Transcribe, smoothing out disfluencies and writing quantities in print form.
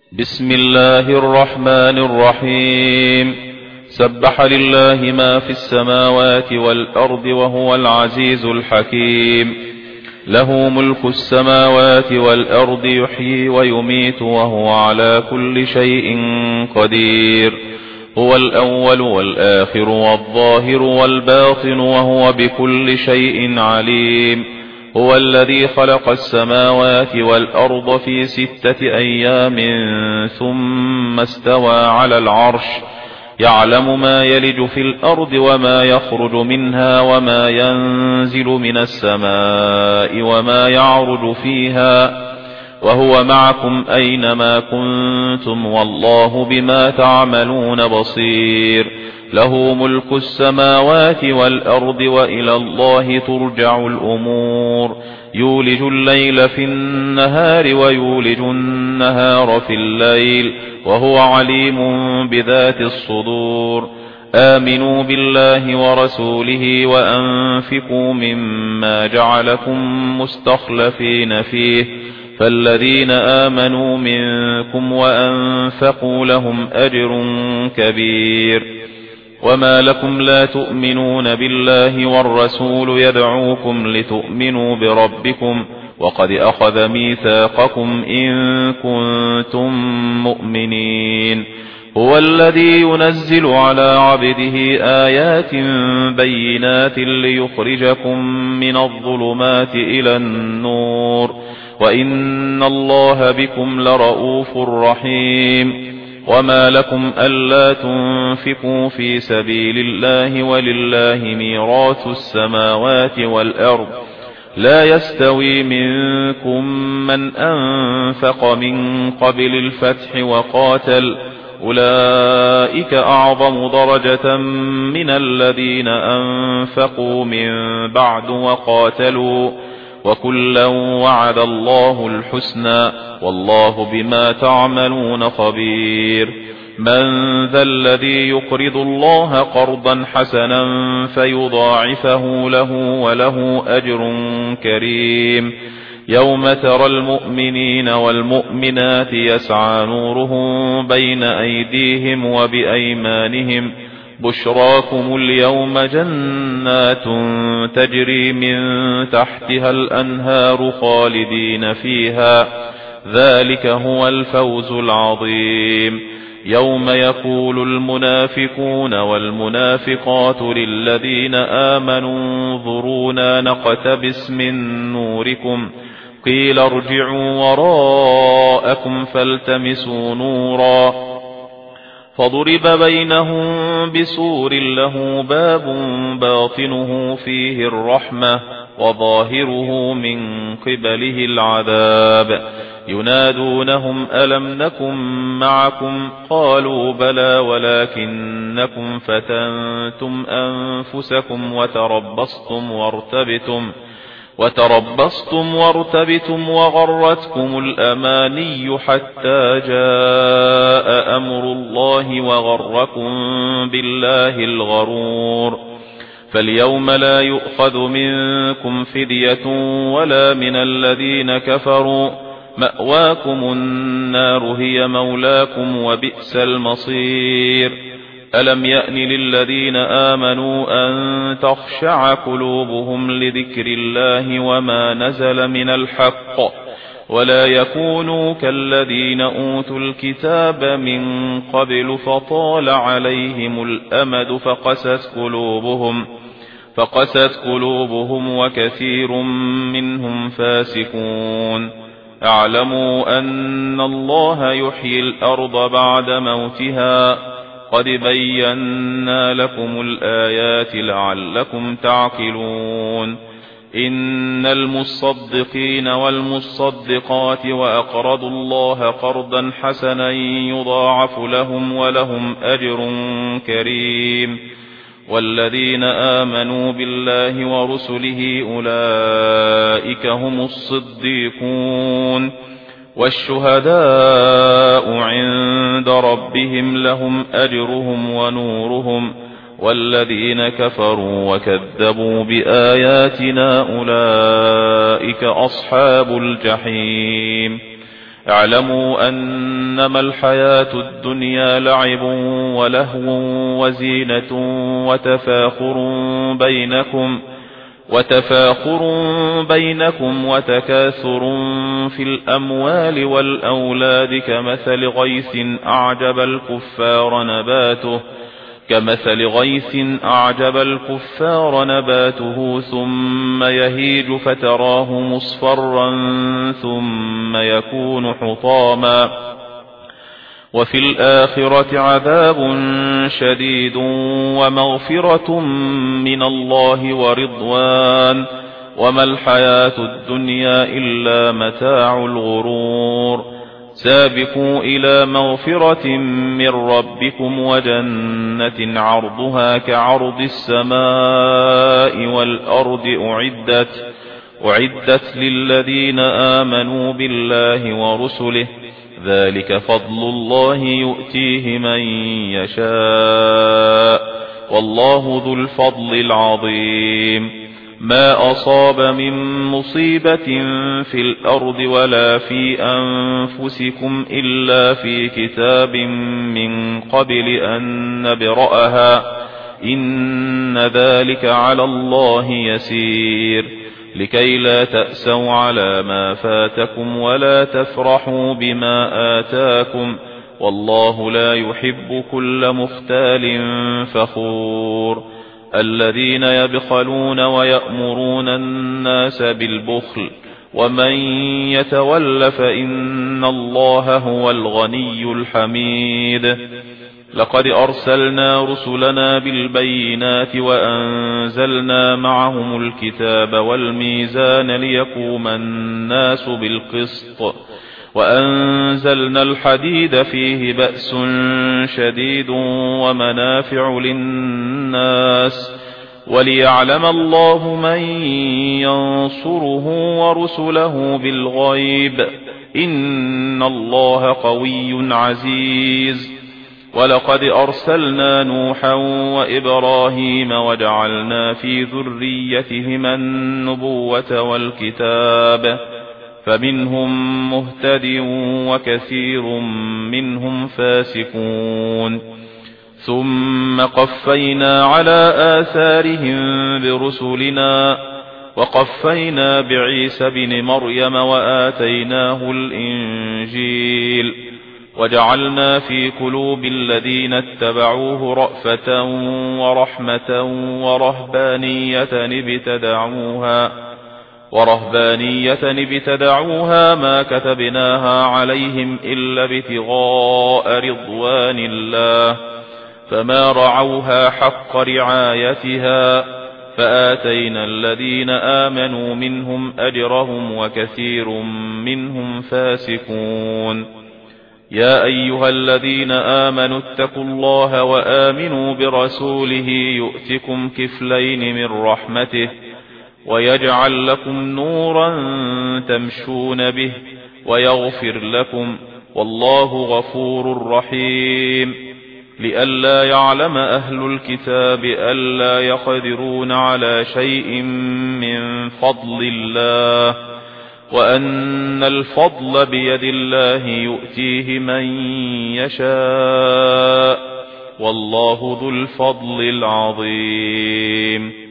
بسم الله الرحمن الرحيم. سبح لله ما في السماوات والأرض وهو العزيز الحكيم. له ملك السماوات والأرض يحيي ويميت وهو على كل شيء قدير. هو الأول والآخر والظاهر والباطن وهو بكل شيء عليم. هو الذي خلق السماوات والأرض في 6 أيام ثم استوى على العرش، يعلم ما يلج في الأرض وما يخرج منها وما ينزل من السماء وما يعرج فيها، وهو معكم أينما كنتم والله بما تعملون بصير. له ملك السماوات والأرض وإلى الله ترجع الأمور. يولج الليل في النهار ويولج النهار في الليل وهو عليم بذات الصدور. آمنوا بالله ورسوله وأنفقوا مما جعلكم مستخلفين فيه، فالذين آمنوا منكم وأنفقوا لهم أجر كبير. وما لكم لا تؤمنون بالله والرسول يدعوكم لتؤمنوا بربكم وقد أخذ ميثاقكم إن كنتم مؤمنين. هو الذي ينزل على عبده آيات بينات ليخرجكم من الظلمات إلى النور، وإن الله بكم لرؤوف رحيم. وما لكم ألا تنفقوا في سبيل الله ولله ميراث السماوات والأرض، لا يستوي منكم من أنفق من قبل الفتح وقاتل، أولئك أعظم درجة من الذين أنفقوا من بعد وقاتلوا، وكلا وعد الله الحسنى والله بما تعملون خبير. من ذا الذي يقرض الله قرضا حسنا فيضاعفه له وله أجر كريم. يوم ترى المؤمنين والمؤمنات يسعى نورهم بين أيديهم وبأيمانهم، بشراكم اليوم جنات تجري من تحتها الأنهار خالدين فيها، ذلك هو الفوز العظيم. يوم يقول المنافقون والمنافقات للذين آمنوا انظرونا نقتبس من نوركم، قيل ارجعوا وراءكم فالتمسوا نورا، فضرب بينهم بسور له باب باطنه فيه الرحمة وظاهره من قبله العذاب. ينادونهم ألم نكن معكم؟ قالوا بلى ولكنكم فتنتم أنفسكم وتربصتم وارتبتم وغرتكم الأماني حتى جاء أمر الله وغركم بالله الغرور. فاليوم لا يؤخذ منكم فدية ولا من الذين كفروا، مأواكم النار هي مولاكم وبئس المصير. ألم يأن للذين آمنوا أن تخشع قلوبهم لذكر الله وما نزل من الحق، ولا يكونوا كالذين أوتوا الكتاب من قبل فطال عليهم الأمد فقست قلوبهم وكثير منهم فاسقون. اعلموا أن الله يحيي الأرض بعد موتها، قد بينا لكم الآيات لعلكم تعقلون. إن المصدقين والمصدقات وأقرضوا الله قرضا حسنا يضاعف لهم ولهم أجر كريم. والذين آمنوا بالله ورسله أولئك هم الصديقون والشهداء عند ربهم لهم أجرهم ونورهم، والذين كفروا وكذبوا بآياتنا أولئك أصحاب الجحيم. اعلموا أنما الحياة الدنيا لعب ولهو وزينة وتفاخر بينكم وتكاثر في الأموال والأولاد كمثل غيث أعجب الكفار نباته ثم يهيج فتراه مصفرا ثم يكون حطاما وفي الآخرة عذاب شديد ومغفرة من الله ورضوان وما الحياة الدنيا إلا متاع الغرور سابقوا إلى مغفرة من ربكم وجنة عرضها كعرض السماء والأرض أعدت للذين آمنوا بالله ورسله ذلك فضل الله يؤتيه من يشاء والله ذو الفضل العظيم ما أصاب من مصيبة في الأرض ولا في أنفسكم إلا في كتاب من قبل أن نبرأها إن ذلك على الله يسير لكي لا تأسوا على ما فاتكم ولا تفرحوا بما آتاكم والله لا يحب كل مختال فخور الذين يبخلون ويأمرون الناس بالبخل ومن يتول فإن الله هو الغني الحميد لقد أرسلنا رسلنا بالبينات وأنزلنا معهم الكتاب والميزان ليقوم الناس بالقسط وأنزلنا الحديد فيه بأس شديد ومنافع للناس وليعلم الله من ينصره ورسله بالغيب إن الله قوي عزيز ولقد أرسلنا نوحا وإبراهيم وجعلنا في ذريتهما النبوة والكتاب فمنهم مهتد وكثير منهم فاسقون ثم قفينا على آثارهم برسلنا وقفينا بعيسى بن مريم وآتيناه الإنجيل وجعلنا في قلوب الذين اتبعوه رأفة ورحمة ورهبانية ابتدعوها ما كتبناها عليهم إلا ابتغاء رضوان الله فما رعوها حق رعايتها فآتينا الذين آمنوا منهم أجرهم وكثير منهم فاسقون يا أيها الذين آمنوا اتقوا الله وآمنوا برسوله يؤتكم كفلين من رحمته ويجعل لكم نورا تمشون به ويغفر لكم والله غفور رحيم لئلا يعلم أهل الكتاب ألا يقدرون على شيء من فضل الله وأن الفضل بيد الله يؤتيه من يشاء والله ذو الفضل العظيم